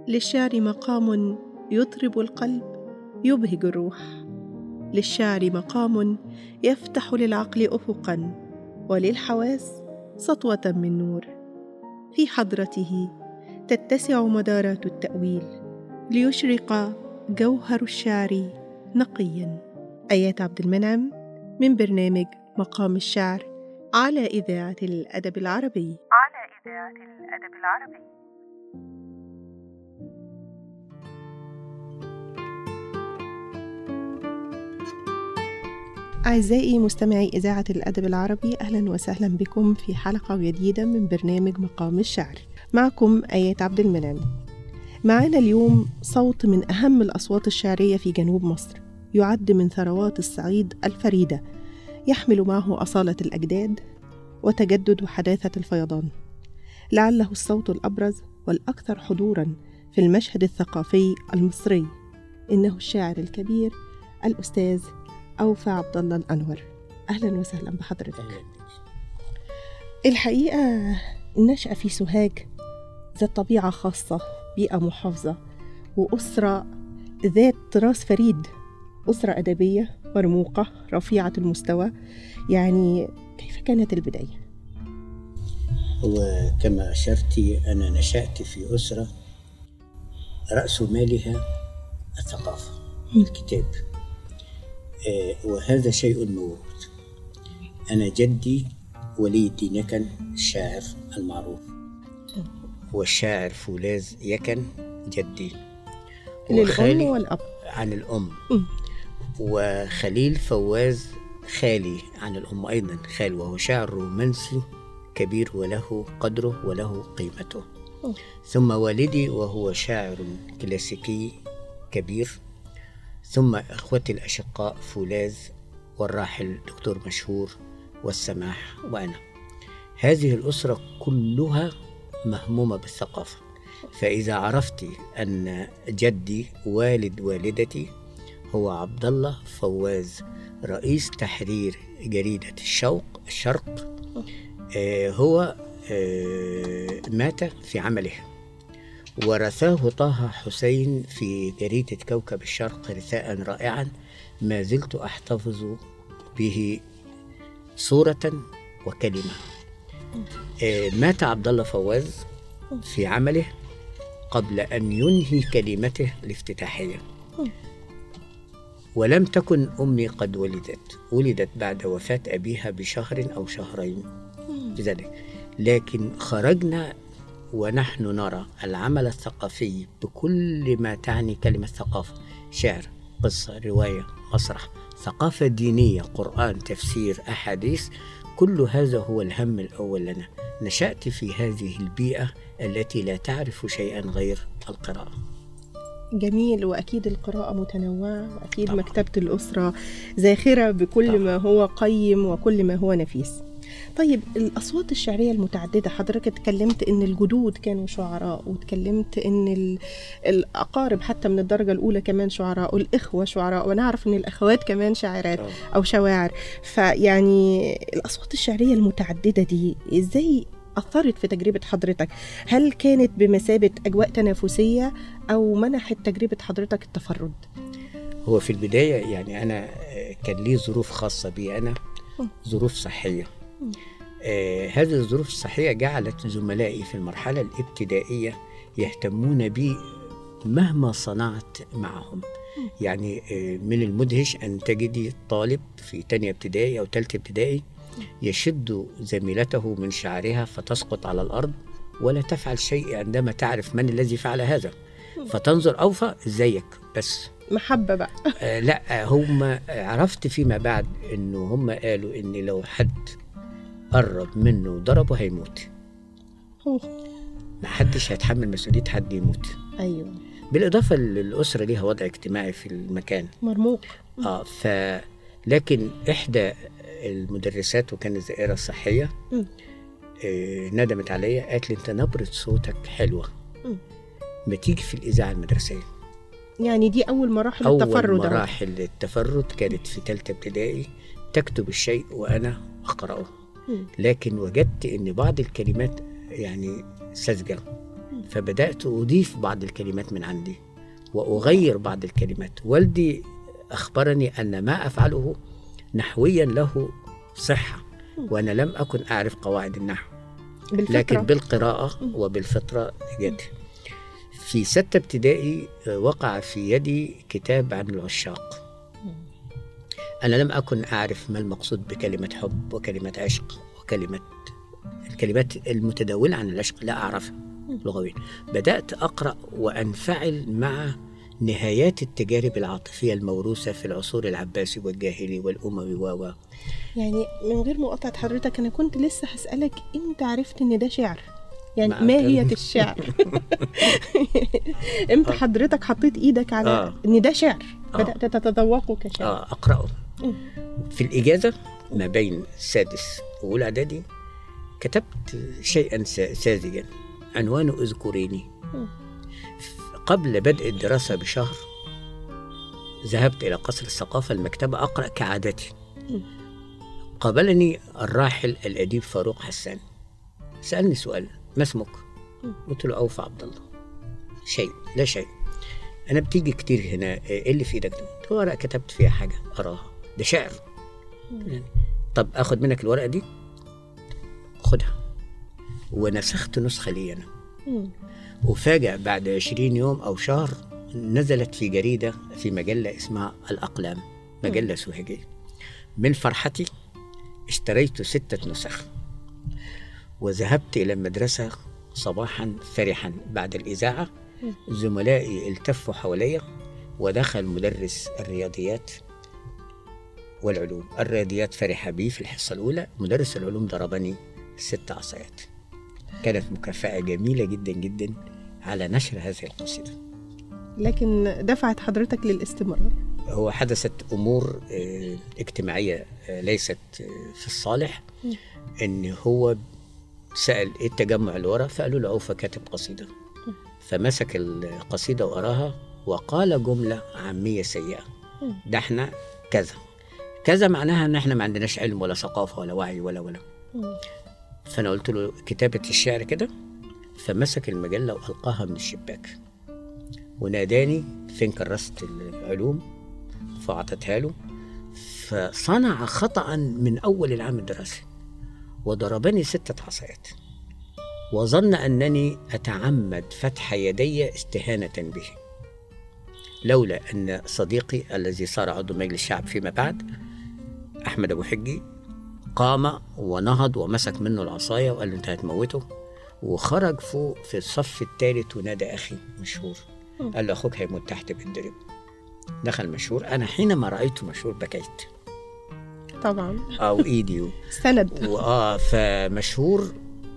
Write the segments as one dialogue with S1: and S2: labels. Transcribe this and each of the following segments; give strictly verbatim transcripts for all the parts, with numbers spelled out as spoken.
S1: للشعر مقام يطرب القلب يبهج الروح، للشعر مقام يفتح للعقل أفقاً وللحواس سطوة من نور، في حضرته تتسع مدارات التأويل ليشرق جوهر الشعر نقياً. آيات عبد المنعم من برنامج مقام الشعر على إذاعة الأدب العربي.
S2: على إذاعة الأدب العربي.
S1: أعزائي مستمعي إذاعة الأدب العربي، أهلا وسهلا بكم في حلقة جديدة من برنامج مقام الشعر. معكم آيات عبد المنعم. معنا اليوم صوت من أهم الأصوات الشعرية في جنوب مصر، يعد من ثروات الصعيد الفريدة، يحمل معه أصالة الأجداد وتجدد وحداثة الفيضان. لعله الصوت الأبرز والأكثر حضورا في المشهد الثقافي المصري، إنه الشاعر الكبير الأستاذ أوفى عبد الله الأنور. أهلا وسهلا بحضرتك. الحقيقة النشأة في سوهاج ذات طبيعة خاصة، بيئة محافظة، وأسرة ذات تراث فريد، أسرة أدبية مرموقة رفيعة المستوى. يعني كيف كانت البداية؟
S3: وكما أشرتي أنا نشأت في أسرة رأس مالها الثقافة، الكتاب، آه وهذا شيء موجود. أنا جدي وليد يكن الشاعر المعروف، والشاعر فولاذ يكن جدي،
S1: للأم والأب
S3: عن الأم، وخليل فواز خالي عن الأم أيضا خال، وهو شاعر رومانسي كبير وله قدره وله قيمته. أوه. ثم والدي وهو شاعر كلاسيكي كبير، ثم أخوتي الأشقاء فولاذ والراحل دكتور مشهور والسماح وأنا. هذه الأسرة كلها مهمومة بالثقافة. فإذا عرفت أن جدي والد والدتي هو عبد الله فواز رئيس تحرير جريدة الشوق الشرق، آه هو آه مات في عمله، ورثاه طه حسين في جريدة كوكب الشرق رثاء رائعا ما زلت أحتفظ به صورة وكلمة. آه مات عبد الله فواز في عمله قبل أن ينهي كلمته الافتتاحية، ولم تكن أمي قد ولدت، ولدت بعد وفاة أبيها بشهر أو شهرين بذلك. لكن خرجنا ونحن نرى العمل الثقافي بكل ما تعني كلمة ثقافة، شعر، قصة، رواية، مسرح، ثقافة دينية، قرآن، تفسير، أحاديث، كل هذا هو الهم الأول لنا. نشأت في هذه البيئة التي لا تعرف شيئا غير القراءة.
S1: جميل. وأكيد القراءة متنوعة، وأكيد طبعا. مكتبة الأسرة زاخرة بكل طبعا. ما هو قيم وكل ما هو نفيس. طيب، الأصوات الشعرية المتعددة، حضرتك اتكلمت إن الجدود كانوا شعراء، واتكلمت إن الأقارب حتى من الدرجة الأولى كمان شعراء، والإخوة شعراء، ونعرف إن الأخوات كمان شاعرات أو شواعر. فيعني الأصوات الشعرية المتعددة دي إزاي أثرت في تجربة حضرتك؟ هل كانت بمثابة أجواء تنافسية أو منحت تجربة حضرتك التفرد؟
S3: هو في البداية يعني أنا كان لي ظروف خاصة بي، أنا ظروف صحية. آه هذه الظروف الصحية جعلت زملائي في المرحلة الابتدائية يهتمون بي مهما صنعت معهم. يعني آه من المدهش أن تجدي طالب في تانية ابتدائي أو تالتة ابتدائي يشد زميلته من شعرها فتسقط على الأرض ولا تفعل شيء عندما تعرف من الذي فعل هذا، فتنظر أوفى ازيك بس
S1: محبة بقى.
S3: آه لا، هم عرفت فيما بعد إنه هم قالوا إن لو حد قرب منه وضربه هيموت. ما حدش هيتحمل مسؤولية حد يموت.
S1: أيوة.
S3: بالإضافة للأسرة ليها وضع اجتماعي في المكان
S1: مرموق.
S3: آه ف لكن إحدى المدرسات وكانت زائرة صحية آه ندمت عليا، قالت لي أنت نبرة صوتك حلوة، م. ما تيجي في الإذاعة المدرسية.
S1: يعني دي أول مراحل
S3: أول
S1: التفرد.
S3: أول مراحل التفرد كانت في ثالثة ابتدائي، تكتب الشيء وأنا أقرأه. م. لكن وجدت أن بعض الكلمات يعني ساذجة، فبدأت أضيف بعض الكلمات من عندي وأغير بعض الكلمات. والدي أخبرني أن ما أفعله نحويا له صحة، وأنا لم أكن أعرف قواعد النحو،
S1: بالفطرة.
S3: لكن بالقراءة وبالفطرة جد. في ستة ابتدائي وقع في يدي كتاب عن العشاق. أنا لم أكن أعرف ما المقصود بكلمة حب وكلمة عشق وكلمة الكلمات المتداولة عن العشق، لا أعرفها لغويا. بدأت أقرأ وأنفعل مع نهايات التجارب العاطفية الموروثة في العصور العباسي والجاهلي والأموي و
S1: يعني من غير مقاطعة حضرتك، أنا كنت لسه هسألك إمتى عرفت إن ده شعر؟ يعني ماهية الشعر؟ إمتى حضرتك حطيت إيدك على
S3: آه.
S1: إن ده شعر؟
S3: آه.
S1: بدأت تتذوقه كشعر؟
S3: آه أقرأه. في الإجازة ما بين السادس وأولى إعدادي كتبت شيئا ساذجا عنوانه اذكريني. قبل بدء الدراسة بشهر ذهبت إلى قصر الثقافة المكتبة أقرأ كعادتي. قابلني الراحل الأديب فاروق حسان، سألني سؤال: ما اسمك؟ قلت له أوفى عبد الله. شيء لا شيء، أنا بتيجي كتير هنا، إيه اللي في إيدك ده؟ قلت له ورقة كتبت فيها حاجة أراها، ده شعر. يعني طب أخذ منك الورقة دي؟ خدها. ونسخت نسخة لي أنا. وفاجأ بعد عشرين يوم أو شهر نزلت في جريدة في مجلة اسمها الأقلام، مجلة سوهجية. من فرحتي اشتريت ستة نسخ وذهبت إلى المدرسة صباحا فرحا. بعد الإذاعة زملائي التفوا حوالي ودخل مدرس الرياضيات والعلوم. الرياضيات فرح بي في الحصة الأولى، مدرس العلوم ضربني ست عصايات. كانت مكافأة جميلة جدا جدا على نشر هذه القصيدة.
S1: لكن دفعت حضرتك للاستمرار؟
S3: هو حدثت أمور اجتماعية ليست في الصالح. إن هو سأل إيه التجمع اللي ورا، فقالوا له أوفى كاتب قصيدة، فمسك القصيدة وقراها وقال جملة عامية سيئة: ده احنا كذا كذا، معناها ان احنا ما عندناش علم ولا ثقافة ولا وعي ولا ولا. فأنا قلت له كتابة الشعر كده، فمسك المجلة وألقاها من الشباك وناداني: فين كرست العلوم؟ فأعطتها له، فصنع خطأ من أول العام الدراسي وضربني ستة عصايات، وظن أنني أتعمد فتح يدي استهانة به، لولا أن صديقي الذي صار عضو مجلس الشعب فيما بعد أحمد أبو حجي قام ونهض ومسك منه العصاية وقال له أنت هتموته، وخرج فوق في الصف الثالث ونادى أخي مشهور، قال له أخوك هيموت تحت بالدرب. دخل مشهور، أنا حينما رأيت مشهور بكيت
S1: طبعا،
S3: أو إيدي
S1: سند.
S3: وآه فمشهور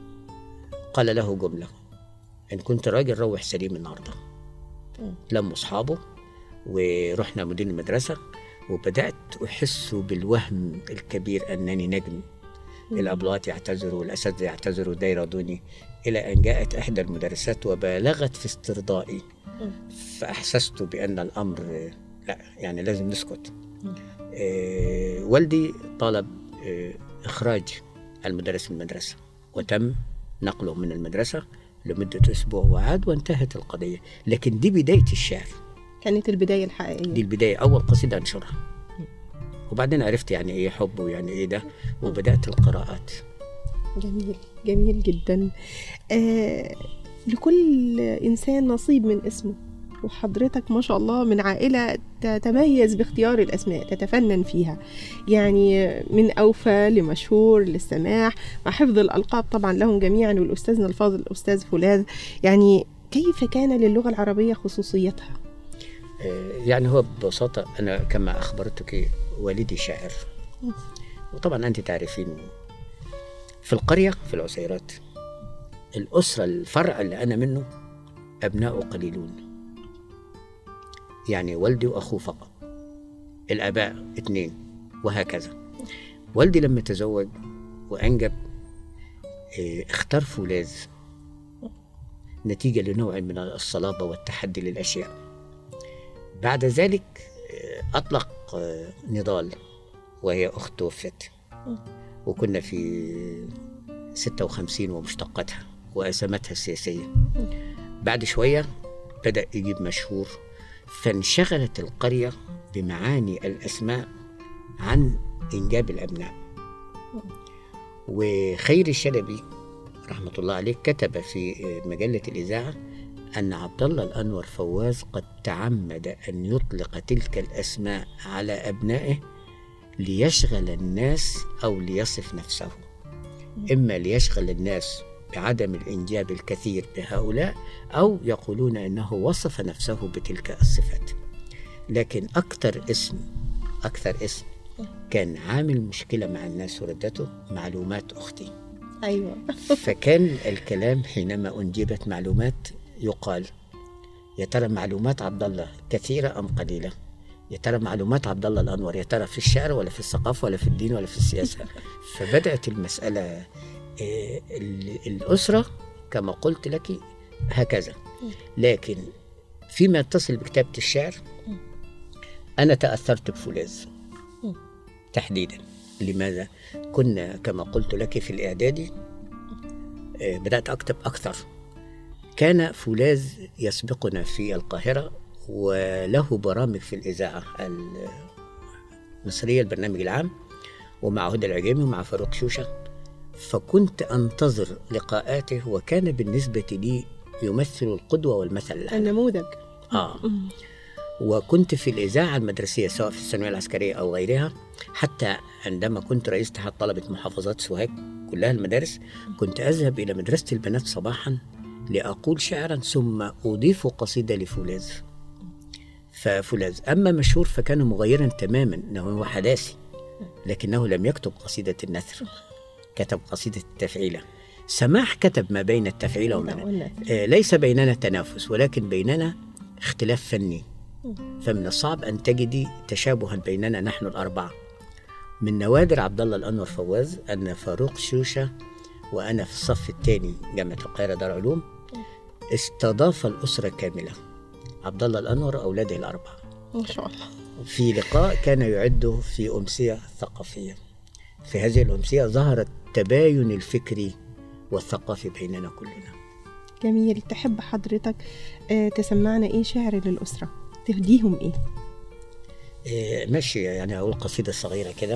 S3: قال له جملة: إن كنت راجل روح سليم النهارده. لم أصحابه ورحنا مدير المدرسة، وبدأت أحس بالوهم الكبير أنني نجم. الأبلات يعتذروا والأساتذة يعتذروا دا يرضوني، إلى أن جاءت إحدى المدرسات وبالغت في استرضائي، فأحسست بأن الأمر لا، يعني لازم نسكت. آه والدي طلب آه إخراج المدرس من المدرسة، وتم نقله من المدرسة لمدة أسبوع وعاد وانتهت القضية. لكن دي بداية الشعر،
S1: كانت البداية الحقيقية.
S3: دي البداية، أول قصيدة أنشرها، وبعدين عرفت يعني إيه حب ويعني إيه ده، وبدأت القراءات.
S1: جميل جميل جدا. آه لكل إنسان نصيب من اسمه، وحضرتك ما شاء الله من عائلة تتميز باختيار الأسماء، تتفنن فيها، يعني من أوفى لمشهور للسماح، مع حفظ الألقاب طبعا لهم جميعا، والأستاذنا الفاضل الأستاذ فولاذ. يعني كيف كان للغة العربية خصوصيتها؟
S3: يعني هو ببساطة أنا كما أخبرتك والدي شاعر، وطبعا أنت تعرفين في القرية في العسيرات الأسرة الفرع اللي أنا منه أبناء قليلون، يعني والدي وأخوه فقط، الآباء اثنين وهكذا. والدي لما تزوج وأنجب اختار فولاذ نتيجة لنوع من الصلابة والتحدي للأشياء. بعد ذلك أطلق نضال وهي أخت توفت، وكنا في ستة وخمسين ومشتقاتها وأزمتها السياسية، بعد شوية بدأ يجيب مشهور، فانشغلت القرية بمعاني الأسماء عن إنجاب الأبناء. وخير الشلبي رحمة الله عليه كتب في مجلة الإذاعة أن عبد الله الأنور فواز قد تعمد أن يطلق تلك الأسماء على أبنائه ليشغل الناس أو ليصف نفسه، إما ليشغل الناس بعدم الإنجاب الكثير بهؤلاء، أو يقولون أنه وصف نفسه بتلك الصفات. لكن أكثر اسم أكثر اسم كان عامل مشكلة مع الناس وردته معلومات أختي.
S1: أيوة.
S3: فكان الكلام حينما أنجبت معلومات يقال يا ترى معلومات عبد الله كثيرة أم قليلة؟ يا ترى معلومات عبد الله الأنور يا ترى في الشعر ولا في الثقافة ولا في الدين ولا في السياسة؟ فبدأت المسألة الأسرة كما قلت لك هكذا. لكن فيما يتصل بكتابة الشعر أنا تأثرت بفولاذ تحديدا. لماذا؟ كنا كما قلت لك في الإعدادي بدأت أكتب أكثر. كان فولاذ يسبقنا في القاهرة وله برامج في الإذاعة المصرية البرنامج العام، ومع هدى العجيمي ومع فاروق شوشة، فكنت أنتظر لقاءاته، وكان بالنسبة لي يمثل القدوة والمثل الأعلى،
S1: النموذج.
S3: آه. وكنت في الإذاعة المدرسية سواء في الثانوية العسكرية أو غيرها، حتى عندما كنت رئيس اتحاد طلبة محافظات سوهاج كلها المدارس، كنت أذهب إلى مدرسة البنات صباحا لأقول شعرا ثم أضيف قصيدة لفولاذ. ففولاذ أما مشهور فكان مغيرا تماما، أنه هو حداثي، لكنه لم يكتب قصيدة النثر، كتب قصيدة التفعيلة. سماح كتب ما بين التفعيلة ومن آه ليس بيننا تنافس، ولكن بيننا اختلاف فني، فمن الصعب أن تجدي تشابها بيننا نحن الأربعة. من نوادر عبد الله الأنور فواز أن فاروق شوشة وأنا في الصف الثاني جامعة القاهرة دار علوم استضاف الأسرة كاملة، عبد الله الأنور وأولاده الأربعة
S1: ما شاء الله،
S3: في لقاء كان يعده في أمسية ثقافية. في هذه الأمسية ظهر التباين الفكري والثقافي بيننا كلنا.
S1: جميل. تحب حضرتك تسمعنا إيه شعر للأسرة؟ تهديهم إيه؟
S3: إيه ماشي، يعني أقول قصيدة صغيرة كده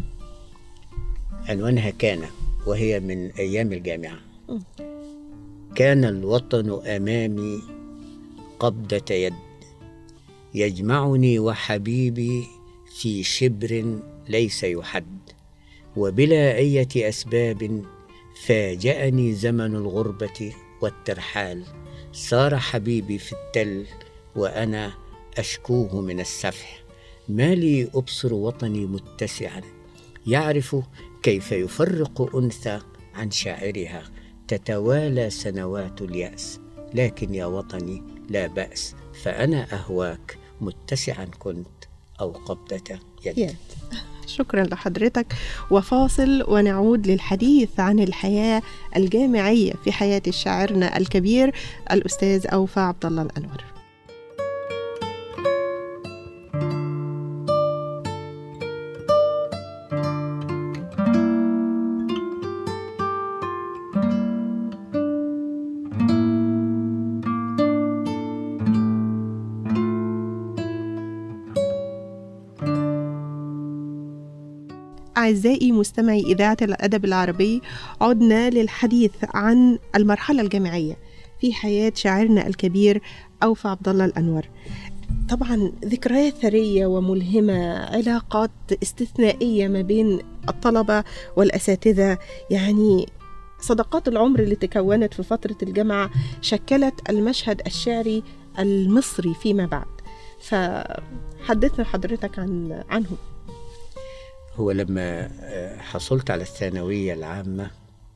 S3: عنوانها كان، وهي من أيام الجامعة. كان الوطن أمامي قبضة يد، يجمعني وحبيبي في شبر ليس يحد، وبلا أية أسباب فاجأني زمن الغربة والترحال. صار حبيبي في التل وأنا أشكوه من السفح، ما لي أبصر وطني متسعا، يعرف كيف يفرق أنثى عن شاعرها، تتوالى سنوات اليأس، لكن يا وطني لا بأس، فأنا أهواك متسعا كنت أو قبضة يد.
S1: يد. شكرا لحضرتك، وفاصل ونعود للحديث عن الحياة الجامعية في حياة شاعرنا الكبير الأستاذ أوفى عبد الله الأنور. أعزائي مستمعي إذاعة الأدب العربي، عدنا للحديث عن المرحلة الجامعية في حياة شاعرنا الكبير أوفى عبد الله الأنور. طبعا ذكريات ثرية وملهمة، علاقات استثنائية ما بين الطلبة والأساتذة، يعني صداقات العمر اللي تكونت في فترة الجامعة شكلت المشهد الشعري المصري فيما بعد. فحدثنا حضرتك عن عنهم.
S3: هو لما حصلت على الثانوية العامة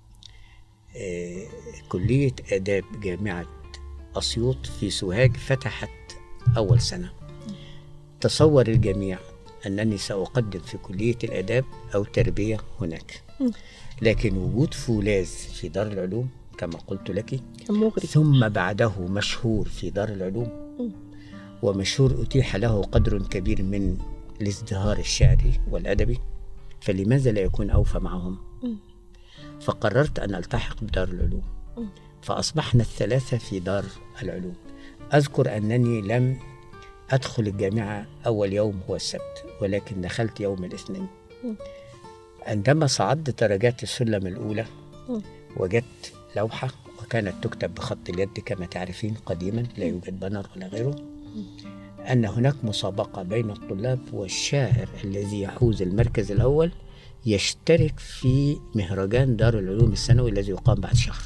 S3: كلية آداب جامعة أسيوط في سوهاج فتحت أول سنة. تصور الجميع أنني سأقدم في كلية الآداب أو تربية هناك، لكن وجود فولاذ في دار العلوم كما قلت لك ثم بعده مشهور في دار العلوم، ومشهور أتيح له قدر كبير من الازدهار الشعري والأدبي، فلماذا لا يكون أوفى معهم؟ فقررت أن ألتحق بدار العلوم فأصبحنا الثلاثة في دار العلوم. أذكر أنني لم أدخل الجامعة أول يوم هو السبت، ولكن دخلت يوم الاثنين. عندما صعدت درجات السلم الأولى وجدت لوحة وكانت تكتب بخط اليد كما تعرفين قديما، لا يوجد بانر ولا غيره، أن هناك مسابقة بين الطلاب، والشاعر الذي يحوز المركز الأول يشترك في مهرجان دار العلوم السنوي الذي يقام بعد شهر.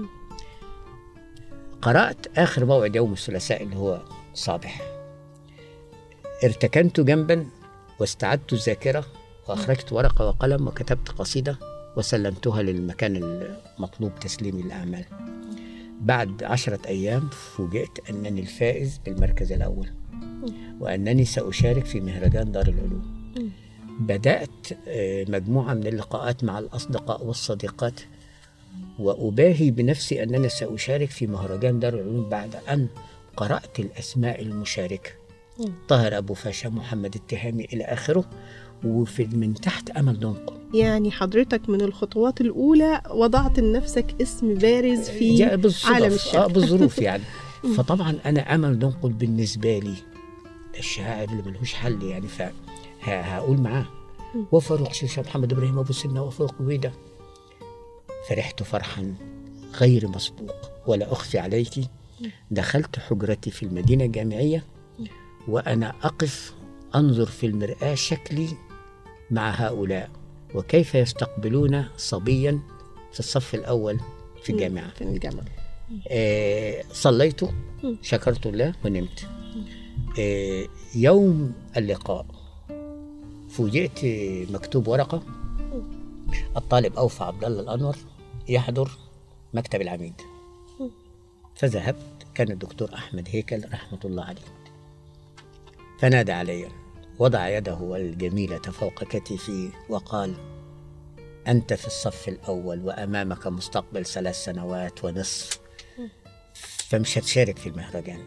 S3: قرأت آخر موعد يوم الثلاثاء اللي هو صباح، ارتكنت جنبا واستعدت الذاكرة وأخرجت ورقة وقلم وكتبت قصيدة وسلمتها للمكان المطلوب تسليم الأعمال. بعد عشرة أيام فوجئت أنني الفائز بالمركز الأول وأنني سأشارك في مهرجان دار العلوم. بدأت مجموعة من اللقاءات مع الأصدقاء والصديقات وأباهي بنفسي أنني سأشارك في مهرجان دار العلوم بعد أن قرأت الأسماء المشاركة، طاهر أبو فاشا، محمد التهامي إلى آخره، وفي من تحت أمل دنقل.
S1: يعني حضرتك من الخطوات الأولى وضعت لنفسك اسم بارز في عالم الشعر.
S3: آه بالظروف يعني. فطبعا أنا أمل دنقل بالنسبة لي الشاعر اللي ملهوش حل يعني، فهقول معاه وفاروق شوشة، محمد إبراهيم أبو سنة، وفاروق بويدة. فرحت فرحا غير مسبوق ولا أخفي عليك. دخلت حجرتي في المدينة الجامعية وأنا أقف أنظر في المرآة شكلي مع هؤلاء وكيف يستقبلون صبيا في الصف الأول في الجامعة.
S1: في الجامعة.
S3: آه صليت، شكرت الله ونمت. آه يوم اللقاء فوجئت مكتوب ورقة: الطالب أوفى عبد الله الأنور يحضر مكتب العميد. فذهبت، كان الدكتور أحمد هيكل رحمة الله عليه، فنادى علي، وضع يده الجميلة فوق كتفي وقال: أنت في الصف الأول وأمامك مستقبل ثلاث سنوات ونصف، فمش هتشارك في المهرجان،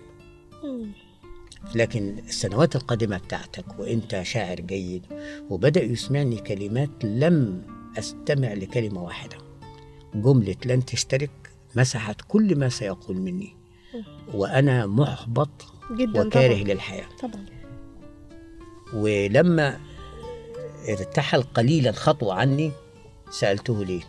S3: لكن السنوات القادمة بتاعتك وإنت شاعر جيد. وبدأ يسمعني كلمات لم أستمع لكلمة واحدة. جملة لن تشترك مسحت كل ما سيقول مني، وأنا محبط
S1: جدا
S3: وكاره
S1: طبعا.
S3: للحياة
S1: طبعا.
S3: ولما ارتحل قليلا خطوة عني سألته ليه؟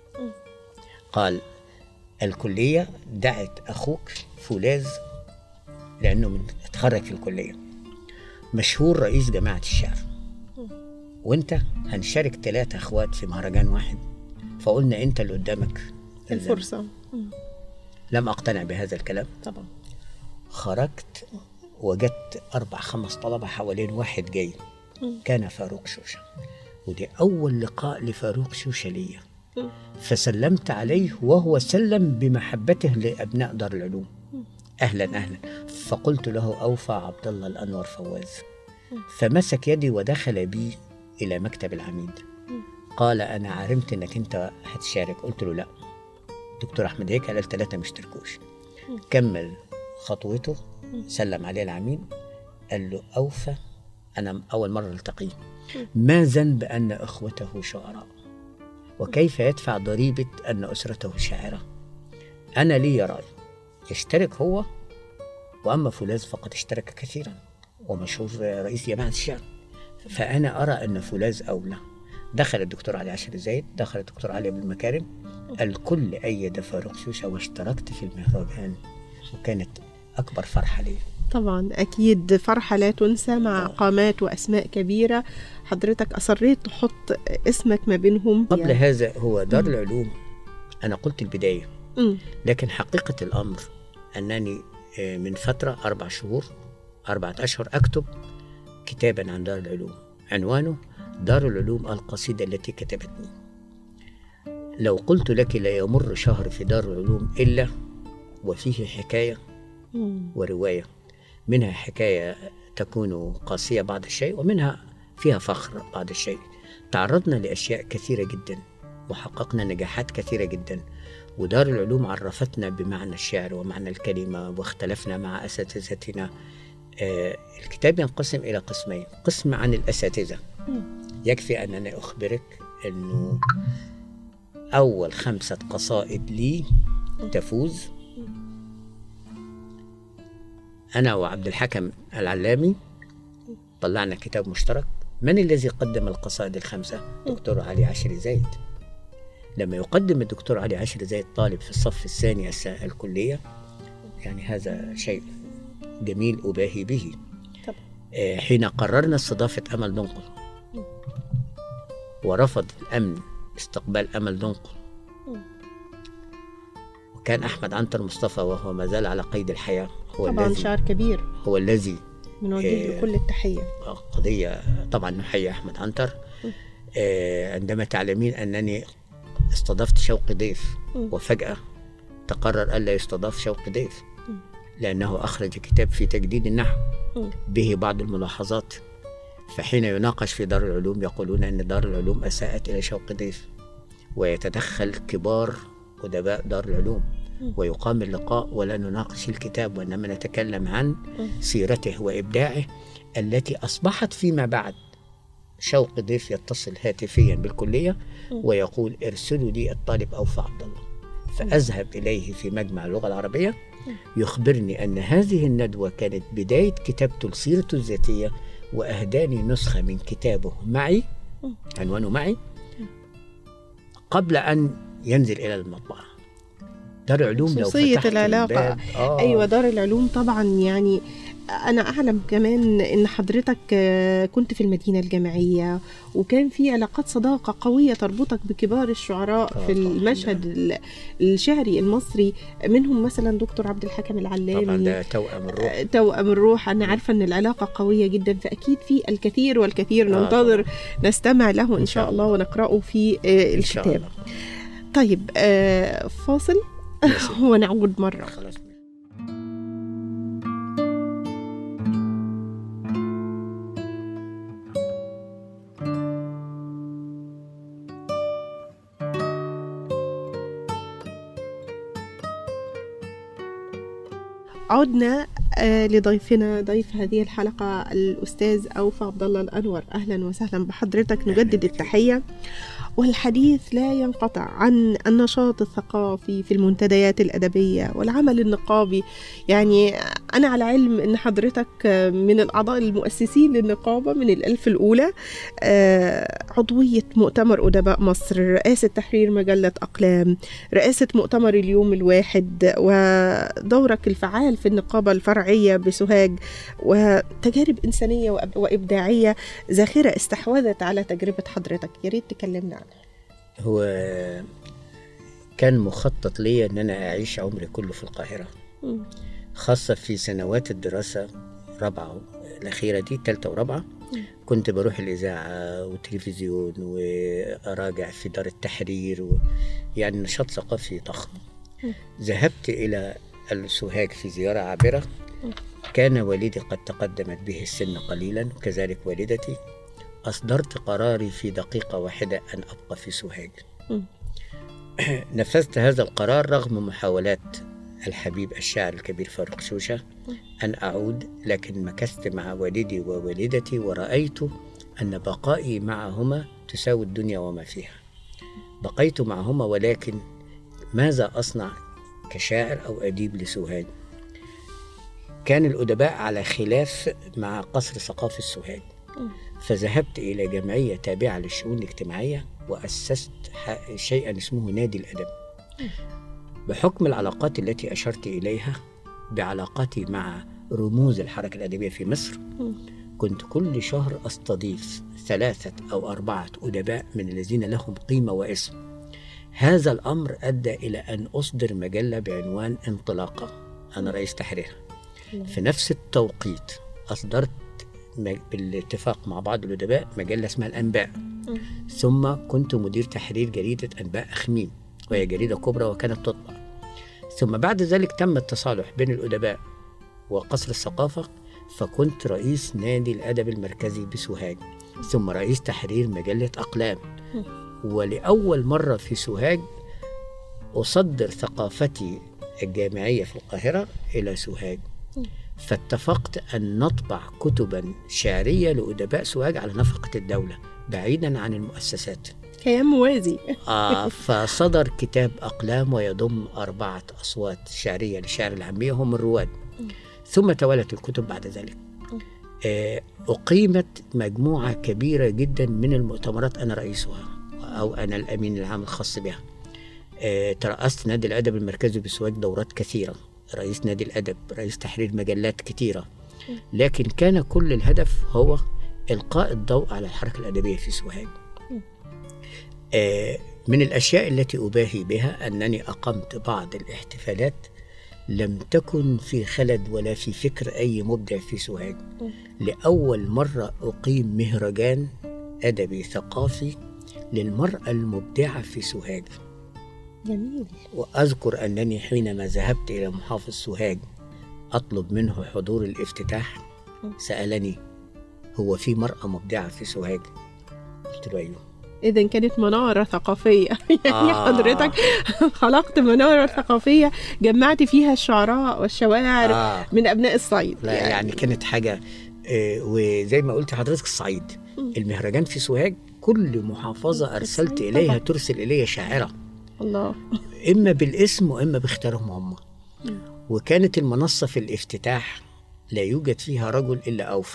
S3: قال: الكلية دعت أخوك فولاذ لأنه من اتخرج في الكلية، مشهور رئيس جماعة الشعر، وانت هنشارك ثلاثة اخوات في مهرجان واحد، فقلنا انت اللي قدامك
S1: الفرصة.
S3: لم أقتنع بهذا الكلام
S1: طبعا.
S3: خرجت وجدت أربع خمس طلبة حوالين واحد جاي، كان فاروق شوشة، ودي أول لقاء لفاروق شوشة ليا. فسلمت عليه وهو سلم بمحبته لأبناء دار العلوم: أهلا أهلا. فقلت له: أوفى عبد الله الأنور فواز. فمسك يدي ودخل بي إلى مكتب العميد. قال: أنا علمت أنك أنت هتشارك. قلت له: لا، دكتور أحمد هيك قال الثلاثة مشتركوش. كمل خطوته، سلم عليه العميد، قال له: أوفى، أنا أول مرة التقيه، ما ذنب أن أخوته شعراء، وكيف يدفع ضريبة أن أسرته شاعرة؟ أنا لي رأي، يشترك هو، وأما فولاذ فقد اشترك كثيرا ومشهور رئيس جماعة الشعر، فأنا أرى أن فولاذ أولى. دخل الدكتور علي عاشر زايد، دخل الدكتور علي بالمكارم، الكل أيد فاروق شوشة واشتركت في المهرجان، وكانت أكبر فرحة لي.
S1: طبعا أكيد فرحة لا تنسى مع قامات وأسماء كبيرة. حضرتك أصريت تحط اسمك ما بينهم.
S3: قبل
S1: يعني.
S3: هذا هو دار العلوم، أنا قلت البداية،
S1: م.
S3: لكن حقيقة الأمر أنني من فترة أربع شهور أربعة أشهر أكتب كتابا عن دار العلوم، عنوانه دار العلوم القصيدة التي كتبتني. لو قلت لك لا يمر شهر في دار العلوم إلا وفيه حكاية ورواية، منها حكاية تكون قاسية بعض الشيء، ومنها فيها فخر بعض الشيء. تعرضنا لأشياء كثيرة جدا وحققنا نجاحات كثيرة جدا، ودار العلوم عرفتنا بمعنى الشعر ومعنى الكلمة، واختلفنا مع أساتذتنا. آه الكتاب ينقسم إلى قسمين: قسم عن الأساتذة، يكفي أنني أخبرك أنه أول خمسة قصائد لي تفوز. أنا وعبد الحكم العلامي طلعنا كتاب مشترك. من الذي قدم القصائد الخمسة؟ دكتور علي عشري زايد. لما يقدم الدكتور علي عشري زايد طالب في الصف الثاني الكلية، يعني هذا شيء جميل أباهي به. حين قررنا استضافة أمل دنقل ورفض الأمن استقبال أمل دنقل، وكان أحمد عنتر مصطفى وهو ما زال على قيد الحياة هو
S1: طبعا
S3: الذي
S1: شعر كبير
S3: هو الذي
S1: بنوجه له كل التحية.
S3: قضية طبعا نحيي أحمد عنتر. آه عندما تعلمين أنني استضفت شوقي ضيف وفجأة تقرر ألا يستضاف شوقي ضيف لأنه أخرج كتاب في تجديد النحو به بعض الملاحظات، فحين يناقش في دار العلوم يقولون أن دار العلوم أساءت إلى شوقي ضيف، ويتدخل كبار أدباء دار العلوم ويقام اللقاء ولا نناقش الكتاب وإنما نتكلم عن سيرته وإبداعه التي أصبحت فيما بعد. شوقي ضيف يتصل هاتفيا بالكلية ويقول ارسلوا لي الطالب أوفى عبد الله، فأذهب إليه في مجمع اللغة العربية يخبرني أن هذه الندوة كانت بداية كتابته لسيرته الذاتية، وأهداني نسخة من كتابه معي، عنوانه معي، قبل أن ينزل إلى المطبعة. دار العلوم لو
S1: خصوصية
S3: فتحت
S1: العلاقة.
S3: آه.
S1: أيوة دار العلوم طبعا. يعني أنا أعلم كمان إن حضرتك كنت في المدينة الجامعية وكان في علاقات صداقة قوية تربطك بكبار الشعراء
S3: آه
S1: في المشهد الشعري المصري، منهم مثلا دكتور عبد الحكم العلامي.
S3: طبعا ده توأم الروح.
S1: توأم الروح. أنا عارفة إن العلاقة قوية جدا، فأكيد في الكثير والكثير ننتظر آه نستمع له إن شاء الله ونقرأه في الكتاب. طيب فاصل ونعود مرة.
S3: خلاص.
S1: عدنا لضيفنا ضيف هذه الحلقة الأستاذ أوفى عبد الله الأنور. أهلا وسهلا بحضرتك، نجدد التحية. والحديث لا ينقطع عن النشاط الثقافي في المنتديات الأدبية والعمل النقابي. يعني أنا على علم أن حضرتك من الأعضاء المؤسسين للنقابة من الألف الأولى، عضوية مؤتمر أدباء مصر، رئاسة تحرير مجلة أقلام، رئاسة مؤتمر اليوم الواحد، ودورك الفعال في النقابة الفرعية بسوهاج، وتجارب إنسانية وإبداعية زاخرة استحوذت على تجربة حضرتك. يا ريت تكلمنا عنها.
S3: هو كان مخطط لي أن أنا أعيش عمري كله في القاهرة، خاصة في سنوات الدراسة رابعة الأخيرة دي، تالتة ورابعة. كنت بروح الإذاعة والتلفزيون وأراجع في دار التحرير و... يعني نشاط ثقافي ضخم. ذهبت إلى السوهاج في زيارة عابرة، كان والدي قد تقدمت به السن قليلا وكذلك والدتي. أصدرت قراري في دقيقة واحدة أن أبقى في سوهاج. نفذت هذا القرار رغم محاولات الحبيب الشاعر الكبير فاروق شوشة أن أعود، لكن مكثت مع والدي ووالدتي ورأيت أن بقائي معهما تساوي الدنيا وما فيها. بقيت معهما، ولكن ماذا أصنع كشاعر أو أديب لسوهاج؟ كان الأدباء على خلاف مع قصر ثقافي السوهاج، فذهبت إلى جمعية تابعة للشؤون الاجتماعية وأسست شيئا اسمه نادي الأدب. بحكم العلاقات التي أشرت إليها بعلاقاتي مع رموز الحركة الأدبية في مصر، كنت كل شهر أستضيف ثلاثة أو أربعة أدباء من الذين لهم قيمة واسم. هذا الأمر أدى إلى أن أصدر مجلة بعنوان انطلاقة، أنا رئيس تحريرها. في نفس التوقيت أصدرت بالاتفاق مع بعض الأدباء مجلة اسمها الأنباء. ثم كنت مدير تحرير جريدة أنباء أخميم، وهي جريدة كبرى وكانت تطبع. ثم بعد ذلك تم التصالح بين الأدباء وقصر الثقافة، فكنت رئيس نادي الأدب المركزي بسوهاج، ثم رئيس تحرير مجلة أقلام. ولأول مرة في سوهاج أصدر ثقافتي الجامعية في القاهرة إلى سوهاج، فاتفقت أن نطبع كتبا شعرية لأدباء سوهاج على نفقة الدولة بعيدا عن المؤسسات.
S1: كيان موازي.
S3: آه فصدر كتاب أقلام ويضم أربعة أصوات شعرية للشعر العامية هم الرواد. ثم توالت الكتب بعد ذلك. آه أقيمت مجموعة كبيرة جدا من المؤتمرات أنا رئيسها أو أنا الأمين العام الخاص بها. آه ترأست نادي الأدب المركزي بسوهاج دورات كثيرة، رئيس نادي الأدب، رئيس تحرير مجلات كثيرة، لكن كان كل الهدف هو إلقاء الضوء على الحركة الأدبية في سوهاج. آه من الأشياء التي أباهي بها أنني أقمت بعض الاحتفالات لم تكن في خلد ولا في فكر أي مبدع في سوهاج. لأول مرة أقيم مهرجان أدبي ثقافي للمرأة المبدعة في سوهاج.
S1: جميل.
S3: وأذكر أنني حينما ذهبت إلى محافظ سوهاج أطلب منه حضور الافتتاح سألني هو في مرأة مبدعة في سوهاج؟ قلت له أيوه.
S1: إذن كانت منارة ثقافية. يعني
S3: آه.
S1: حضرتك خلقت منارة ثقافية جمعت فيها الشعراء والشواعر
S3: آه.
S1: من أبناء الصعيد.
S3: لا يعني, يعني كانت حاجة آه وزي ما قلت حضرتك الصعيد المهرجان في سوهاج كل محافظة أرسلت إليها ترسل إليها شاعرة.
S1: الله.
S3: إما بالاسم وإما باختيارهم هم. وكانت المنصة في الافتتاح لا يوجد فيها رجل إلا أوفى.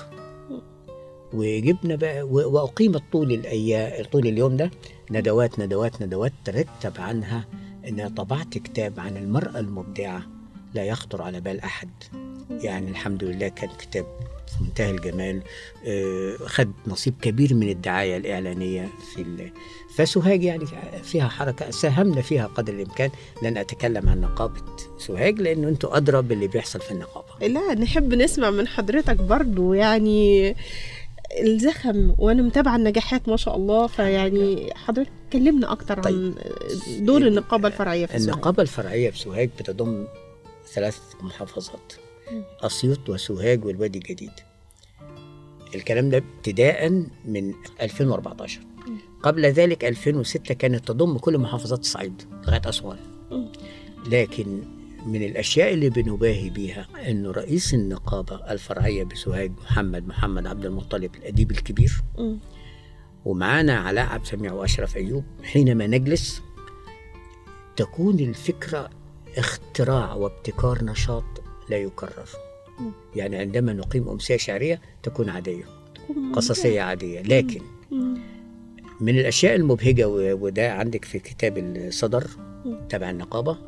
S3: وجبنا بقى وأقيمت طول الأيام طول اليوم ده ندوات ندوات ندوات ترتب عنها أن طبعت كتاب عن المرأة المبدعة لا يخطر على بال أحد. يعني الحمد لله كان كتاب في منتهى الجمال، خد نصيب كبير من الدعاية الإعلانية في فسوهاج يعني فيها حركة ساهمنا فيها قدر الإمكان. لن أتكلم عن نقابة سوهاج لأنه أنتوا أدرى باللي بيحصل في النقابة.
S1: لا نحب نسمع من حضرتك برضو يعني الزخم، وأنا متابعة النجاحات ما شاء الله. فيعني حضرتك كلمنا أكتر طيب. عن دور النقابة الفرعية في سوهاج.
S3: النقابة الفرعية في سوهاج بتضم ثلاث محافظات، أسيوط وسوهاج والوادي الجديد. الكلام ده ابتداء من ألفين وأربعة عشر. قبل ذلك ألفين وستة كانت تضم كل محافظات الصعيد لغاية أسوان. لكن من الأشياء اللي بنباهي بيها أنه رئيس النقابة الفرعية بسوهاج محمد محمد عبد المطلب الأديب الكبير، ومعانا علاء عبد السميع وأشرف أيوب. حينما نجلس تكون الفكرة اختراع وابتكار نشاط لا يكرر. يعني عندما نقيم أمسية شعرية تكون عادية قصصية عادية، لكن من الأشياء المبهجة وده عندك في كتاب الصدر تبع النقابة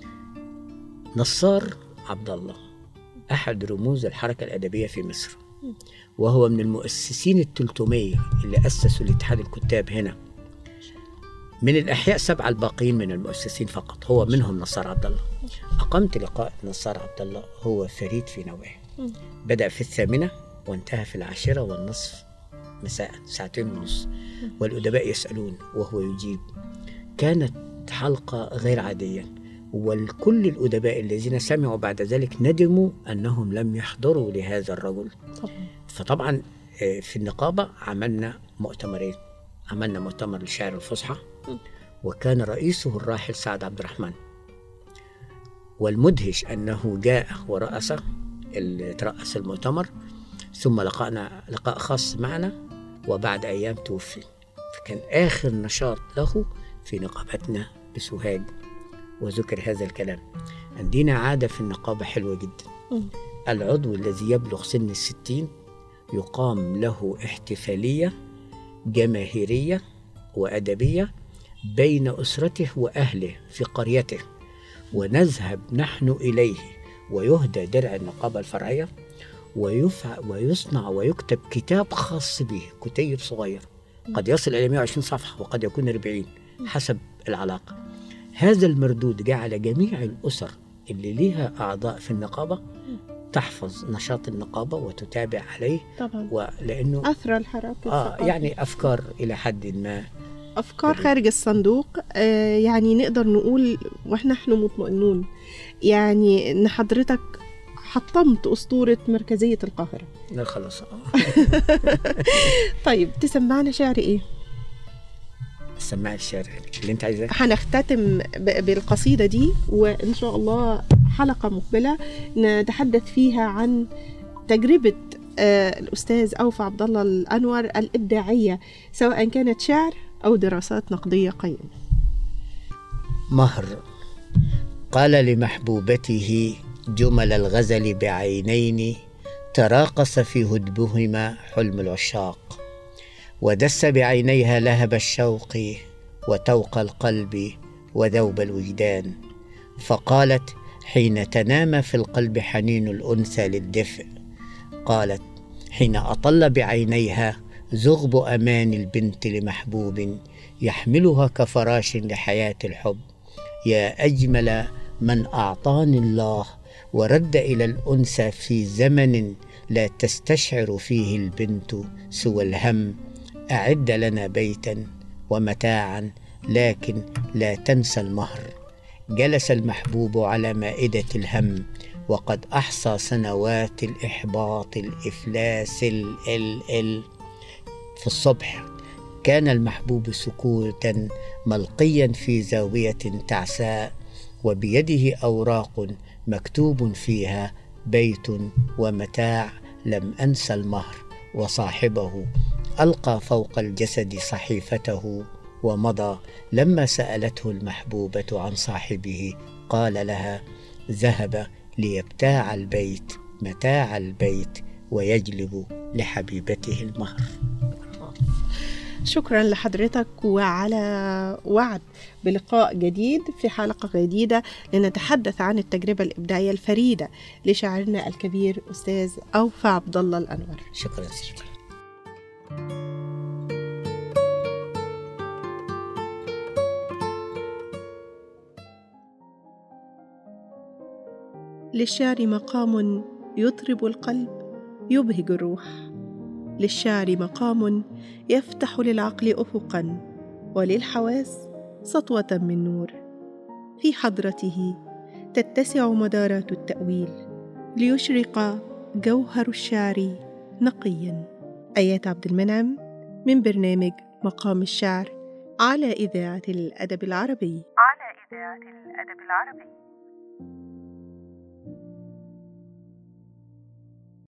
S3: نصار عبد الله أحد رموز الحركة الأدبية في مصر، وهو من المؤسسين الثلاثمية اللي أسسوا الاتحاد الكتاب هنا. من الأحياء سبعة الباقيين من المؤسسين فقط، هو منهم نصار عبد الله. أقمت لقاء نصار عبد الله، هو فريد في نوعه. بدأ في الثامنة وانتهى في العاشرة والنصف مساء، ساعتين ونص، والأدباء يسألون وهو يجيب. كانت حلقة غير عادية، والكل الأدباء الذين سمعوا بعد ذلك ندموا أنهم لم يحضروا لهذا الرجل. فطبعا في النقابة عملنا مؤتمرين، عملنا مؤتمر للشعر الفصحى وكان رئيسه الراحل سعد عبد الرحمن، والمدهش أنه جاء ورأس ترأس المؤتمر، ثم لقانا لقاء خاص معنا وبعد أيام توفي. فكان آخر نشاط له في نقابتنا بسوهاج وذكر هذا الكلام. عندنا عادة في النقابة حلوة جدا، العضو الذي يبلغ سن الستين يقام له احتفالية جماهيرية وأدبية بين أسرته وأهله في قريته، ونذهب نحن إليه ويهدى درع النقابة الفرعية ويفع ويصنع ويكتب كتاب خاص به، كتيب صغير قد يصل إلى مئة وعشرين صفحة وقد يكون أربعين حسب العلاقة. هذا المردود جعل جميع الأسر اللي لها أعضاء في النقابة تحفظ نشاط النقابة وتتابع عليه
S1: طبعا،
S3: ولأنه
S1: أثر الحركة
S3: آه يعني أفكار إلى حد ما،
S1: أفكار خارج الصندوق. آه يعني نقدر نقول وإحنا نحن مطمئنون يعني إن حضرتك حطمت أسطورة مركزية القاهرة.
S3: لا خلاص.
S1: طيب تسمعنا شعر إيه؟
S3: سمع الشعر اللي انت عايزاه.
S1: هنختتم بالقصيدة دي، وإن شاء الله حلقة مقبلة نتحدث فيها عن تجربة الأستاذ أوفى عبد الله الأنور الإبداعية، سواء كانت شعر أو دراسات نقدية قيمة.
S3: مهر. قال لمحبوبته جمل الغزل بعينين تراقص في هدبهما حلم العشاق، ودس بعينيها لهب الشوق وتوق القلب وذوب الوجدان، فقالت حين تنام في القلب حنين الأنثى للدفء، قالت حين أطل بعينيها زغب أمان البنت لمحبوب يحملها كفراش لحياة الحب، يا أجمل من أعطاني الله ورد إلى الأنثى في زمن لا تستشعر فيه البنت سوى الهم، أعد لنا بيتا ومتاعا لكن لا تنسى المهر. جلس المحبوب على مائدة الهم وقد أحصى سنوات الإحباط الإفلاس ال ال ال في الصبح كان المحبوب سكوتا ملقيا في زاوية تعساء، وبيده أوراق مكتوب فيها بيت ومتاع، لم أنسى المهر وصاحبه. ألقى فوق الجسد صحيفته ومضى. لما سألته المحبوبة عن صاحبه قال لها ذهب ليبتاع البيت متاع البيت ويجلب لحبيبته المهر.
S1: شكرا لحضرتك، وعلى وعد بلقاء جديد في حلقة جديدة لنتحدث عن التجربة الإبداعية الفريدة لشاعرنا الكبير أستاذ أوفى عبد الله الأنور.
S3: شكرا سيدي.
S1: للشعر مقام يطرب القلب يبهج الروح، للشعر مقام يفتح للعقل أفقا وللحواس سطوة من نور، في حضرته تتسع مدارات التأويل ليشرق جوهر الشعر نقيا. آيات عبد المنعم من برنامج مقام الشعر على إذاعة الأدب العربي.
S2: على إذاعة الأدب العربي.